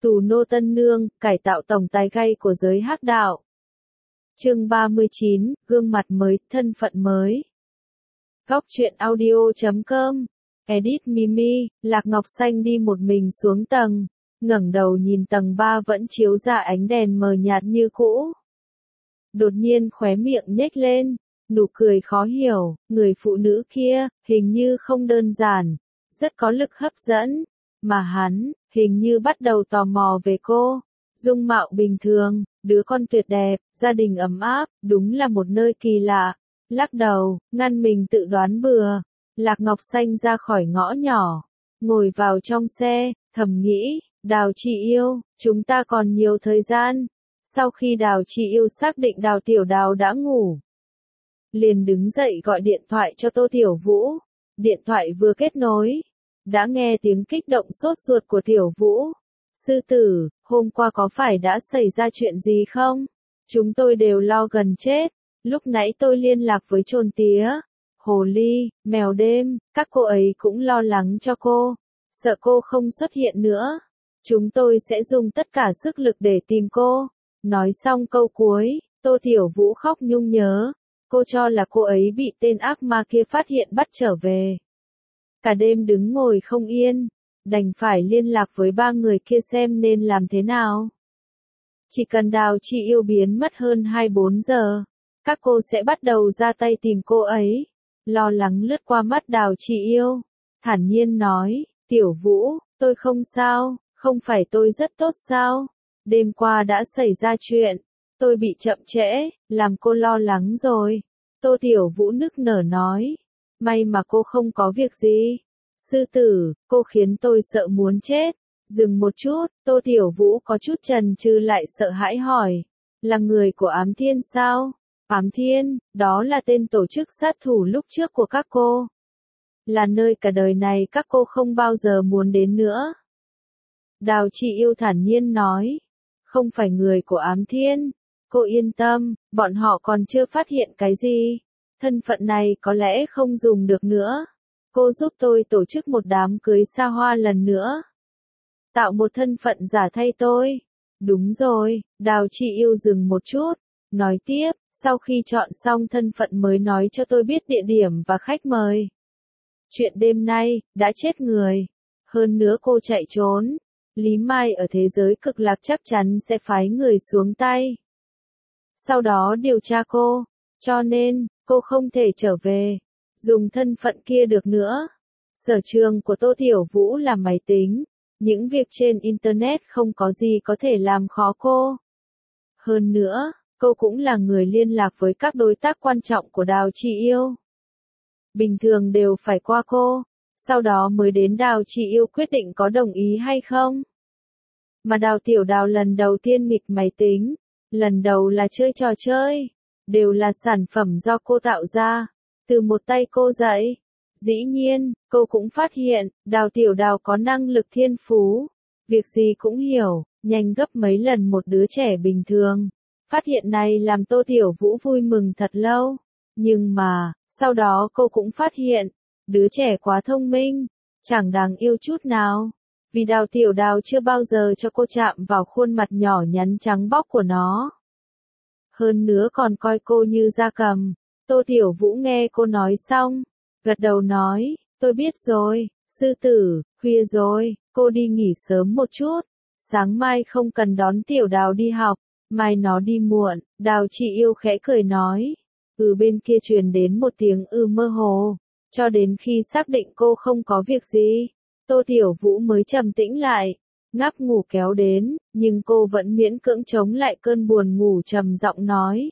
Tù nô tân nương, cải tạo tổng tài gay của giới hắc đạo. Chương 39, gương mặt mới, thân phận mới. Góc truyện audio.com. Edit Mimi, Lạc Ngọc Xanh đi một mình xuống tầng, ngẩng đầu nhìn tầng 3 vẫn chiếu ra ánh đèn mờ nhạt như cũ. Đột nhiên khóe miệng nhếch lên, nụ cười khó hiểu, người phụ nữ kia, hình như không đơn giản, rất có lực hấp dẫn, mà hắn, hình như bắt đầu tò mò về cô. Dung mạo bình thường, đứa con tuyệt đẹp, gia đình ấm áp, đúng là một nơi kỳ lạ. Lắc đầu, ngăn mình tự đoán bừa. Lạc Ngọc Xanh ra khỏi ngõ nhỏ, ngồi vào trong xe, thầm nghĩ, Đào chị yêu, chúng ta còn nhiều thời gian. Sau khi Đào chị yêu xác định Đào Tiểu Đào đã ngủ, liền đứng dậy gọi điện thoại cho Tô Tiểu Vũ. Điện thoại vừa kết nối, đã nghe tiếng kích động sốt ruột của Tiểu Vũ. Sư tử, hôm qua có phải đã xảy ra chuyện gì không? Chúng tôi đều lo gần chết. Lúc nãy tôi liên lạc với trồn tía, hồ ly, mèo đêm, các cô ấy cũng lo lắng cho cô. Sợ cô không xuất hiện nữa. Chúng tôi sẽ dùng tất cả sức lực để tìm cô. Nói xong câu cuối, Tô Tiểu Vũ khóc nhung nhớ. Cô cho là cô ấy bị tên ác ma kia phát hiện bắt trở về. Cả đêm đứng ngồi không yên, đành phải liên lạc với ba người kia xem nên làm thế nào. Chỉ cần Đào chị yêu biến mất hơn 24 giờ, các cô sẽ bắt đầu ra tay tìm cô ấy. Lo lắng lướt qua mắt Đào chị yêu, thản nhiên nói, Tiểu Vũ, tôi không sao, không phải tôi rất tốt sao? Đêm qua đã xảy ra chuyện, tôi bị chậm trễ, làm cô lo lắng rồi. Tô Tiểu Vũ nức nở nói, may mà cô không có việc gì. Sư tử, cô khiến tôi sợ muốn chết. Dừng một chút, Tô Tiểu Vũ có chút chần chừ lại sợ hãi hỏi, là người của Ám Thiên sao? Ám Thiên, đó là tên tổ chức sát thủ lúc trước của các cô. Là nơi cả đời này các cô không bao giờ muốn đến nữa. Đào chị yêu thản nhiên nói, không phải người của Ám Thiên. Cô yên tâm, bọn họ còn chưa phát hiện cái gì. Thân phận này có lẽ không dùng được nữa. Cô giúp tôi tổ chức một đám cưới xa hoa lần nữa. Tạo một thân phận giả thay tôi. Đúng rồi, Đào chị yêu dừng một chút. Nói tiếp, sau khi chọn xong thân phận mới nói cho tôi biết địa điểm và khách mời. Chuyện đêm nay, đã chết người. Hơn nữa cô chạy trốn. Lý Mai ở thế giới cực lạc chắc chắn sẽ phái người xuống tay. Sau đó điều tra cô. Cho nên, cô không thể trở về. Dùng thân phận kia được nữa. Sở trường của Tô Tiểu Vũ là máy tính. Những việc trên Internet không có gì có thể làm khó cô. Hơn nữa, cô cũng là người liên lạc với các đối tác quan trọng của Đào chị yêu. Bình thường đều phải qua cô, sau đó mới đến Đào chị yêu quyết định có đồng ý hay không. Mà Đào Tiểu Đào lần đầu tiên nghịch máy tính, lần đầu là chơi trò chơi, đều là sản phẩm do cô tạo ra, từ một tay cô dạy. Dĩ nhiên, cô cũng phát hiện, Đào Tiểu Đào có năng lực thiên phú, việc gì cũng hiểu, nhanh gấp mấy lần một đứa trẻ bình thường. Phát hiện này làm Tô Tiểu Vũ vui mừng thật lâu. Nhưng mà, sau đó cô cũng phát hiện, đứa trẻ quá thông minh, chẳng đáng yêu chút nào. Vì Đào Tiểu Đào chưa bao giờ cho cô chạm vào khuôn mặt nhỏ nhắn trắng bóc của nó. Hơn nữa còn coi cô như gia cầm. Tô Tiểu Vũ nghe cô nói xong, gật đầu nói, tôi biết rồi, sư tử, khuya rồi, cô đi nghỉ sớm một chút. Sáng mai không cần đón Tiểu Đào đi học, mai nó đi muộn. Đào chị yêu khẽ cười nói. Bên kia truyền đến một tiếng mơ hồ. Cho đến khi xác định cô không có việc gì, Tô Tiểu Vũ mới trầm tĩnh lại. Ngáp ngủ kéo đến, nhưng cô vẫn miễn cưỡng chống lại cơn buồn ngủ trầm giọng nói.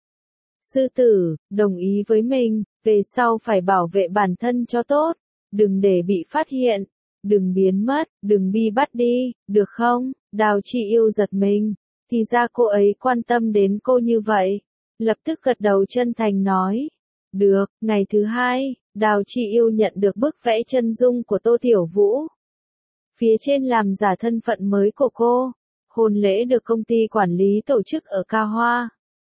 Sư tử, đồng ý với mình, về sau phải bảo vệ bản thân cho tốt, đừng để bị phát hiện, đừng biến mất, đừng bị bắt đi, được không? Đào chị yêu giật mình, thì ra cô ấy quan tâm đến cô như vậy. Lập tức gật đầu chân thành nói. Được, ngày thứ hai, Đào chị yêu nhận được bức vẽ chân dung của Tô Tiểu Vũ. Phía trên làm giả thân phận mới của cô. Hôn lễ được công ty quản lý tổ chức ở Ca Hoa.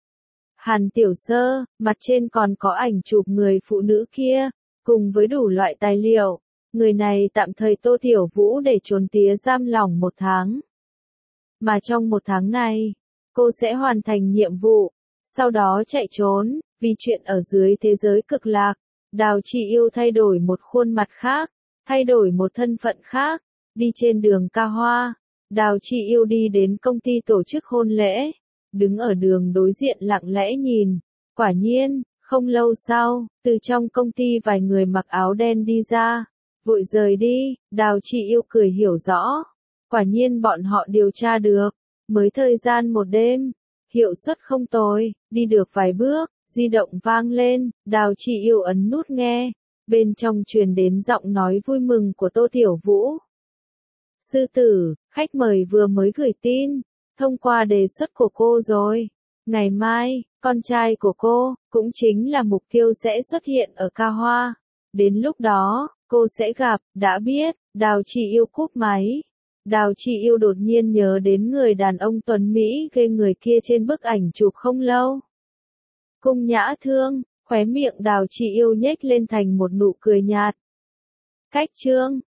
Hàn Tiểu Sơ, mặt trên còn có ảnh chụp người phụ nữ kia, cùng với đủ loại tài liệu. Người này tạm thời Tô Tiểu Vũ để trốn tía giam lỏng 1 tháng. Mà trong một tháng này, cô sẽ hoàn thành nhiệm vụ, sau đó chạy trốn, vì chuyện ở dưới thế giới cực lạc. Đào Chị Yêu thay đổi một khuôn mặt khác, thay đổi một thân phận khác, đi trên đường Ca Hoa. Đào Chị Yêu đi đến công ty tổ chức hôn lễ, đứng ở đường đối diện lặng lẽ nhìn. Quả nhiên, không lâu sau, từ trong công ty vài người mặc áo đen đi ra, vội rời đi. Đào Chị Yêu cười hiểu rõ. Quả nhiên bọn họ điều tra được, mới thời gian một đêm, hiệu suất không tồi. Đi được vài bước, di động vang lên, Đào Chị Yêu ấn nút nghe, bên trong truyền đến giọng nói vui mừng của Tô Tiểu Vũ. Sư tử, khách mời vừa mới gửi tin, thông qua đề xuất của cô rồi. Ngày mai, con trai của cô, cũng chính là mục tiêu sẽ xuất hiện ở Ca Hoa. Đến lúc đó, cô sẽ gặp, đã biết. Đào Chị Yêu cúp máy. Đào Chị Yêu đột nhiên nhớ đến người đàn ông tuấn Mỹ ghê người kia trên bức ảnh chụp không lâu. Cung Nhã Thương, khóe miệng Đào Chị Yêu nhếch lên thành một nụ cười nhạt. Cách chương